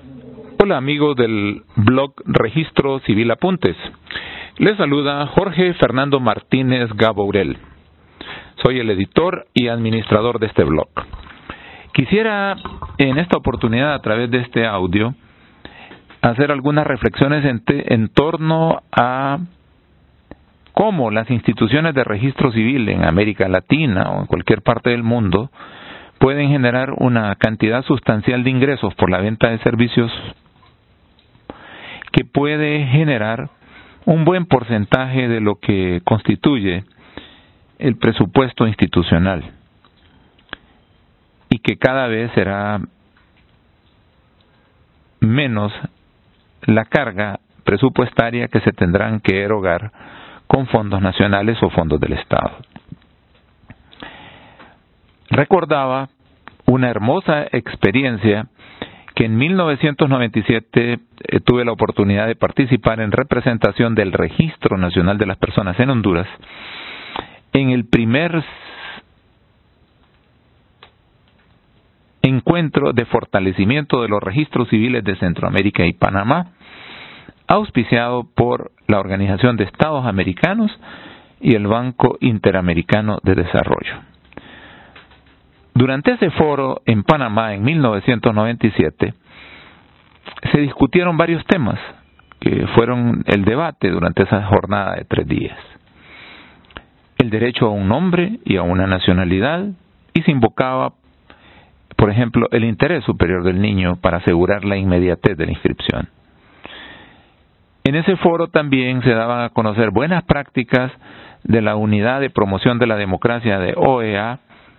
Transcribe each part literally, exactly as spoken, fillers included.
Hola amigos del blog Registro Civil Apuntes. Les saluda Jorge Fernando Martínez Gabourel. Soy el editor y administrador de este blog. Quisiera en esta oportunidad, a través de este audio, hacer algunas reflexiones en, te, en torno a cómo las instituciones de registro civil en América Latina o en cualquier parte del mundo pueden generar una cantidad sustancial de ingresos por la venta de servicios que puede generar un buen porcentaje de lo que constituye el presupuesto institucional y que cada vez será menos la carga presupuestaria que se tendrán que erogar con fondos nacionales o fondos del Estado. Recordaba una hermosa experiencia que en mil novecientos noventa y siete eh, tuve la oportunidad de participar en representación del Registro Nacional de las Personas en Honduras en el primer encuentro de fortalecimiento de los registros civiles de Centroamérica y Panamá, auspiciado por la Organización de Estados Americanos y el Banco Interamericano de Desarrollo. Durante ese foro en Panamá en mil novecientos noventa y siete se discutieron varios temas que fueron el debate durante esa jornada de tres días. El derecho a un nombre y a una nacionalidad, y se invocaba, por ejemplo, el interés superior del niño para asegurar la inmediatez de la inscripción. En ese foro también se daban a conocer buenas prácticas de la Unidad de Promoción de la Democracia de O E A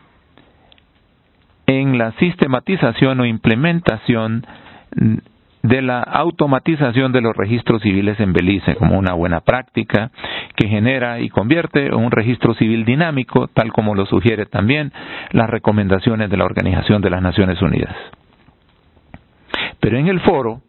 en la sistematización o implementación de la automatización de los registros civiles en Belice como una buena práctica que genera y convierte en un registro civil dinámico, tal como lo sugiere también las recomendaciones de la Organización de las Naciones Unidas. Pero en el foro,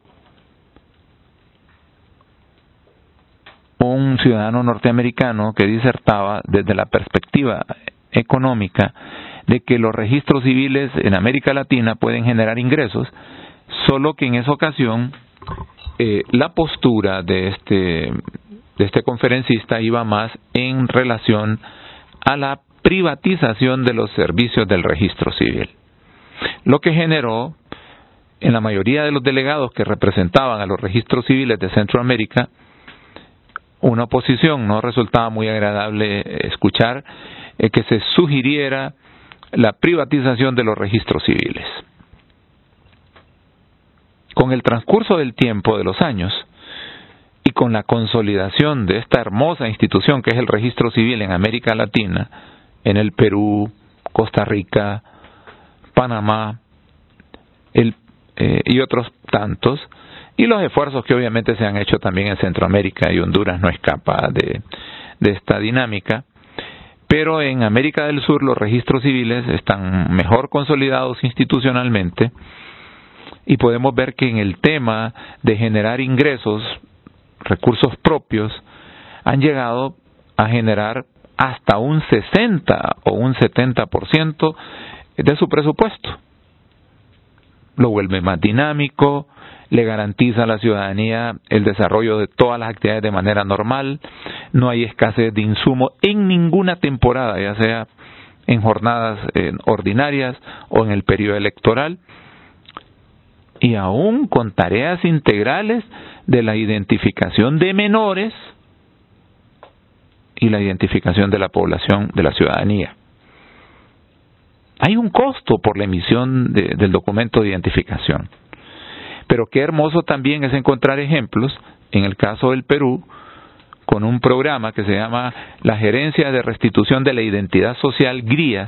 un ciudadano norteamericano que disertaba desde la perspectiva económica de que los registros civiles en América Latina pueden generar ingresos, solo que en esa ocasión eh, la postura de este, de este conferencista iba más en relación a la privatización de los servicios del registro civil, lo que generó en la mayoría de los delegados que representaban a los registros civiles de Centroamérica una oposición. No resultaba muy agradable escuchar eh, que se sugiriera la privatización de los registros civiles. Con el transcurso del tiempo, de los años, y con la consolidación de esta hermosa institución que es el registro civil en América Latina, en el Perú, Costa Rica, Panamá el, eh, y otros tantos, y los esfuerzos que obviamente se han hecho también en Centroamérica, y Honduras no escapa de, de esta dinámica. Pero en América del Sur los registros civiles están mejor consolidados institucionalmente y podemos ver que en el tema de generar ingresos, recursos propios, han llegado a generar hasta un sesenta o un setenta por ciento de su presupuesto. Lo vuelve más dinámico, le garantiza a la ciudadanía el desarrollo de todas las actividades de manera normal, no hay escasez de insumos en ninguna temporada, ya sea en jornadas eh, ordinarias o en el periodo electoral, y aún con tareas integrales de la identificación de menores y la identificación de la población, de la ciudadanía. Hay un costo por la emisión de, del documento de identificación. Pero qué hermoso también es encontrar ejemplos, en el caso del Perú, con un programa que se llama la Gerencia de Restitución de la Identidad Social, GRIAS,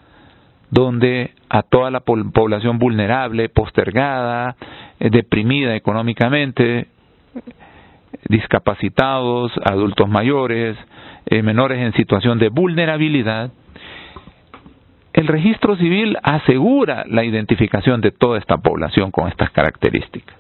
donde a toda la población vulnerable, postergada, deprimida económicamente, discapacitados, adultos mayores, eh, menores en situación de vulnerabilidad, el registro civil asegura la identificación de toda esta población con estas características.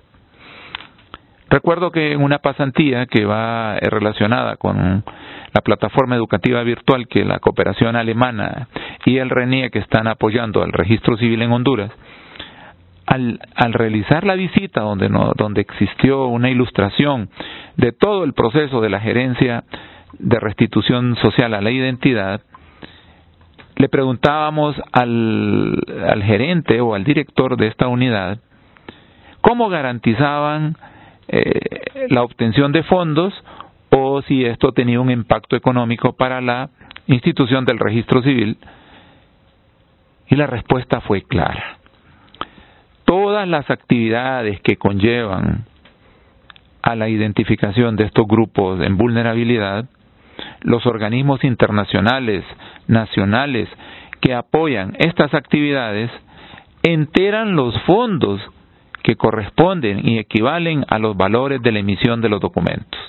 Recuerdo que en una pasantía que va relacionada con la plataforma educativa virtual que la cooperación alemana y el RENIE que están apoyando al registro civil en Honduras, al, al realizar la visita donde, no, donde existió una ilustración de todo el proceso de la gerencia de restitución social a la identidad, le preguntábamos al, al gerente o al director de esta unidad cómo garantizaban eh, la obtención de fondos o si esto tenía un impacto económico para la institución del registro civil. Y la respuesta fue clara. Todas las actividades que conllevan a la identificación de estos grupos en vulnerabilidad, los organismos internacionales, nacionales, que apoyan estas actividades, enteran los fondos que corresponden y equivalen a los valores de la emisión de los documentos.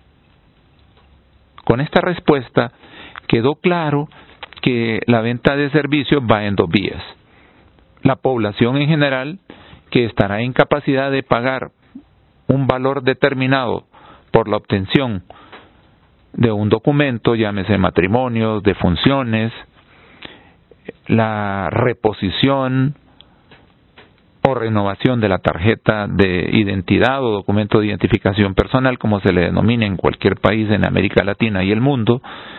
Con esta respuesta quedó claro que la venta de servicios va en dos vías. La población en general, que estará en capacidad de pagar un valor determinado por la obtención de un documento, llámese matrimonio, defunciones, la reposición o renovación de la tarjeta de identidad o documento de identificación personal, como se le denomina en cualquier país en América Latina y el mundo,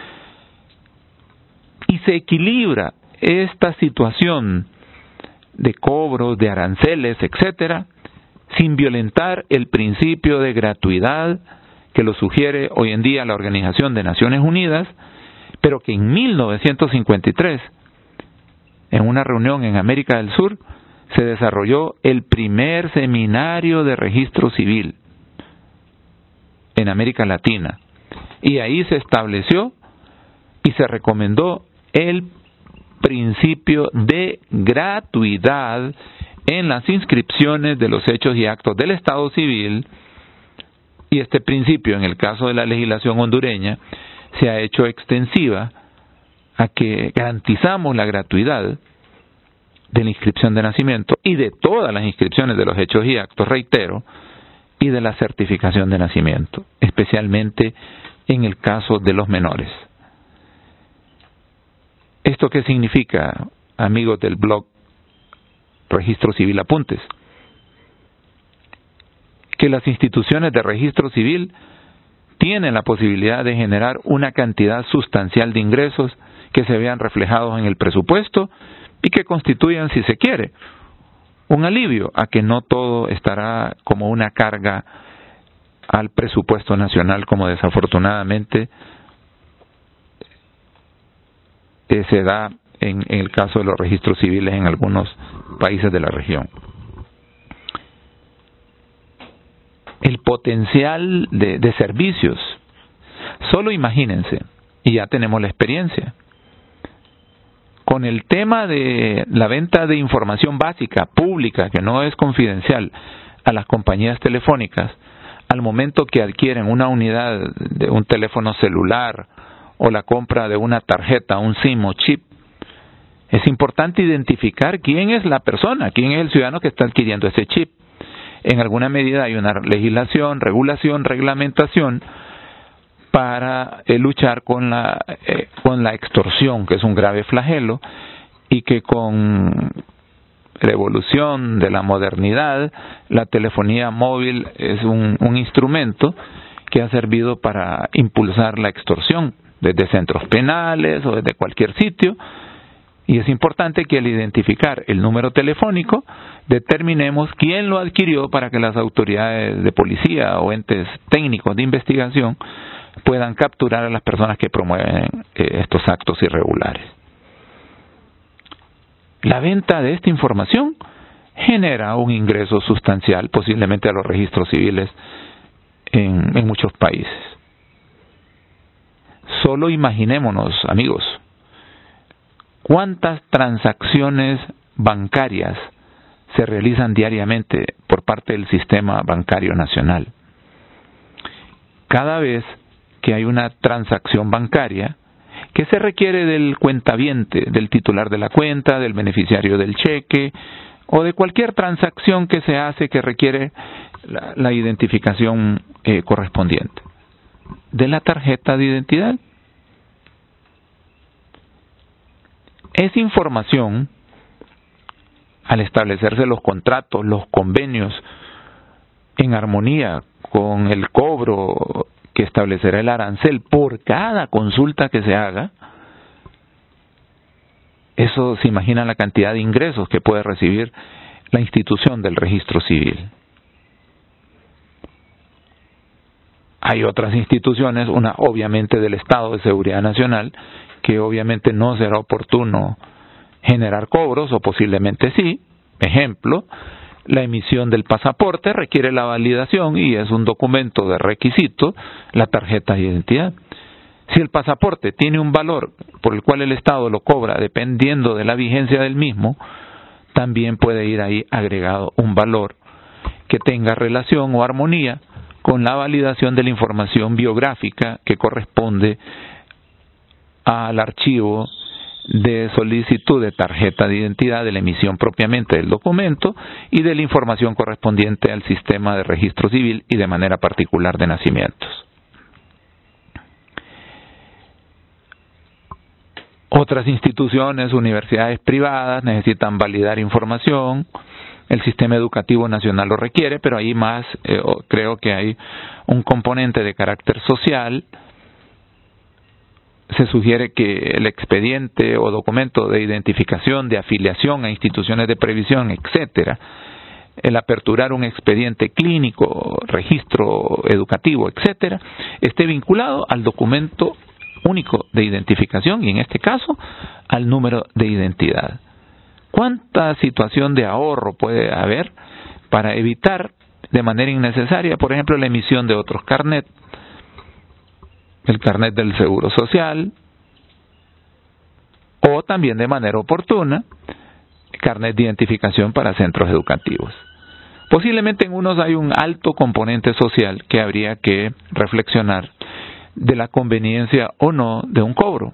y se equilibra esta situación de cobros, de aranceles, etcétera, sin violentar el principio de gratuidad que lo sugiere hoy en día la Organización de Naciones Unidas, pero que en mil novecientos cincuenta y tres, en una reunión en América del Sur, se desarrolló el primer seminario de registro civil en América Latina. Y ahí se estableció y se recomendó el principio de gratuidad en las inscripciones de los hechos y actos del Estado civil, y este principio, en el caso de la legislación hondureña, se ha hecho extensiva a que garantizamos la gratuidad de la inscripción de nacimiento y de todas las inscripciones de los hechos y actos, reitero, y de la certificación de nacimiento, especialmente en el caso de los menores. ¿Esto qué significa, amigos del blog Registro Civil Apuntes? Que las instituciones de registro civil tienen la posibilidad de generar una cantidad sustancial de ingresos que se vean reflejados en el presupuesto y que constituyan, si se quiere, un alivio a que no todo estará como una carga al presupuesto nacional, como desafortunadamente eh, se da en, en el caso de los registros civiles en algunos países de la región. El potencial de, de servicios, solo imagínense, y ya tenemos la experiencia, con el tema de la venta de información básica, pública, que no es confidencial, a las compañías telefónicas, al momento que adquieren una unidad de un teléfono celular o la compra de una tarjeta, un SIM o chip, es importante identificar quién es la persona, quién es el ciudadano que está adquiriendo ese chip. En alguna medida hay una legislación, regulación, reglamentación para eh, luchar con la, eh, con la extorsión, que es un grave flagelo, y que con la evolución de la modernidad, la telefonía móvil es un, un instrumento que ha servido para impulsar la extorsión desde centros penales o desde cualquier sitio. Y es importante que al identificar el número telefónico determinemos quién lo adquirió para que las autoridades de policía o entes técnicos de investigación puedan capturar a las personas que promueven eh, estos actos irregulares. La venta de esta información genera un ingreso sustancial, posiblemente a los registros civiles en, en muchos países. Solo imaginémonos, amigos, ¿cuántas transacciones bancarias se realizan diariamente por parte del sistema bancario nacional? Cada vez que hay una transacción bancaria, que se requiere del cuentaviente, del titular de la cuenta, del beneficiario del cheque, o de cualquier transacción que se hace que requiere la, la identificación eh, correspondiente, de la tarjeta de identidad. Es información al establecerse los contratos, los convenios en armonía con el cobro que establecerá el arancel por cada consulta que se haga, eso se imagina la cantidad de ingresos que puede recibir la institución del registro civil. Hay otras instituciones, una obviamente del Estado de Seguridad Nacional, que obviamente no será oportuno generar cobros, o posiblemente sí. Ejemplo, la emisión del pasaporte requiere la validación y es un documento de requisito, la tarjeta de identidad. Si el pasaporte tiene un valor por el cual el Estado lo cobra dependiendo de la vigencia del mismo, también puede ir ahí agregado un valor que tenga relación o armonía con la validación de la información biográfica que corresponde al archivo de solicitud de tarjeta de identidad, de la emisión propiamente del documento y de la información correspondiente al sistema de registro civil y de manera particular de nacimientos. Otras instituciones, universidades privadas necesitan validar información. El sistema educativo nacional lo requiere, pero ahí más eh, creo que hay un componente de carácter social. Se sugiere que el expediente o documento de identificación, de afiliación a instituciones de previsión, etcétera, el aperturar un expediente clínico, registro educativo, etcétera, esté vinculado al documento único de identificación y en este caso al número de identidad. ¿Cuánta situación de ahorro puede haber para evitar de manera innecesaria, por ejemplo, la emisión de otros carnet, el carnet del Seguro Social, o también de manera oportuna, carnet de identificación para centros educativos? Posiblemente en unos hay un alto componente social que habría que reflexionar de la conveniencia o no de un cobro.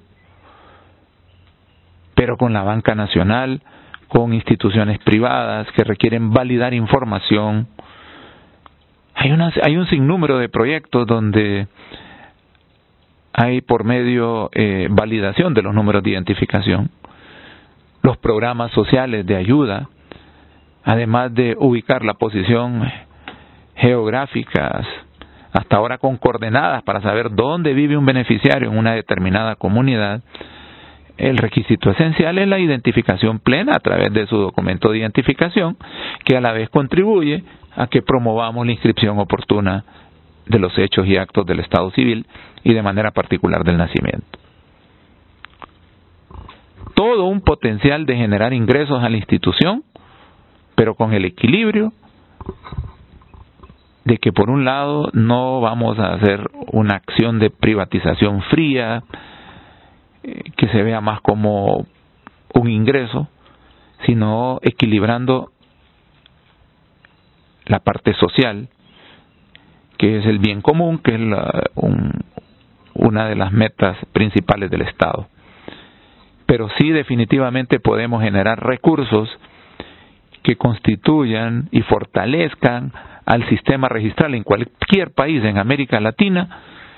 Pero con la banca nacional, con instituciones privadas que requieren validar información, hay, una, hay un sinnúmero de proyectos donde hay por medio eh, validación de los números de identificación, los programas sociales de ayuda, además de ubicar la posición geográfica, hasta ahora con coordenadas para saber dónde vive un beneficiario en una determinada comunidad. El requisito esencial es la identificación plena a través de su documento de identificación, que a la vez contribuye a que promovamos la inscripción oportuna de los hechos y actos del Estado civil y de manera particular del nacimiento. Todo un potencial de generar ingresos a la institución, pero con el equilibrio de que por un lado no vamos a hacer una acción de privatización fría, eh, que se vea más como un ingreso, sino equilibrando la parte social, que es el bien común, que es la, un, una de las metas principales del Estado. Pero sí definitivamente podemos generar recursos que constituyan y fortalezcan al sistema registral en cualquier país en América Latina,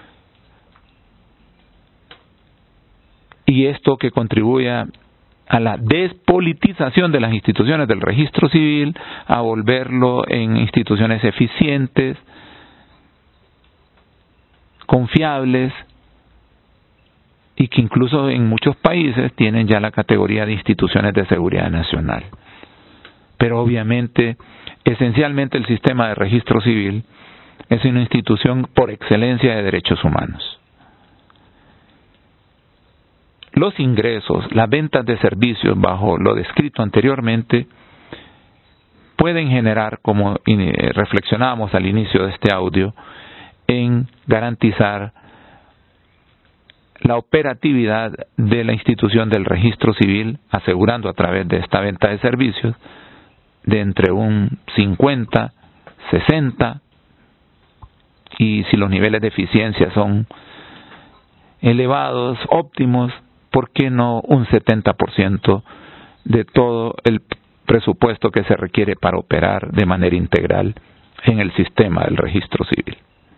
y esto que contribuya a la despolitización de las instituciones del registro civil, a volverlo en instituciones eficientes, confiables, y que incluso en muchos países tienen ya la categoría de instituciones de seguridad nacional. Pero obviamente, esencialmente el sistema de registro civil es una institución por excelencia de derechos humanos. Los ingresos, las ventas de servicios bajo lo descrito anteriormente pueden generar, como reflexionábamos al inicio de este audio, en garantizar la operatividad de la institución del registro civil, asegurando a través de esta venta de servicios de entre un cincuenta, sesenta, y si los niveles de eficiencia son elevados, óptimos, ¿por qué no un setenta por ciento de todo el presupuesto que se requiere para operar de manera integral en el sistema del registro civil?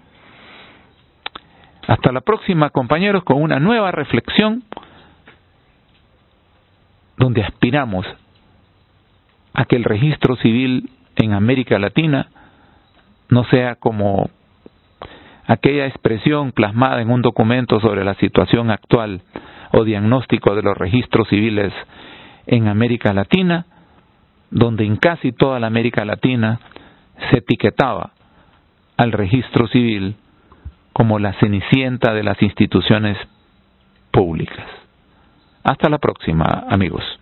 Hasta la próxima, compañeros, con una nueva reflexión donde aspiramos a que el registro civil en América Latina no sea como aquella expresión plasmada en un documento sobre la situación actual o diagnóstico de los registros civiles en América Latina, donde en casi toda la América Latina se etiquetaba al registro civil como la cenicienta de las instituciones públicas. Hasta la próxima, amigos.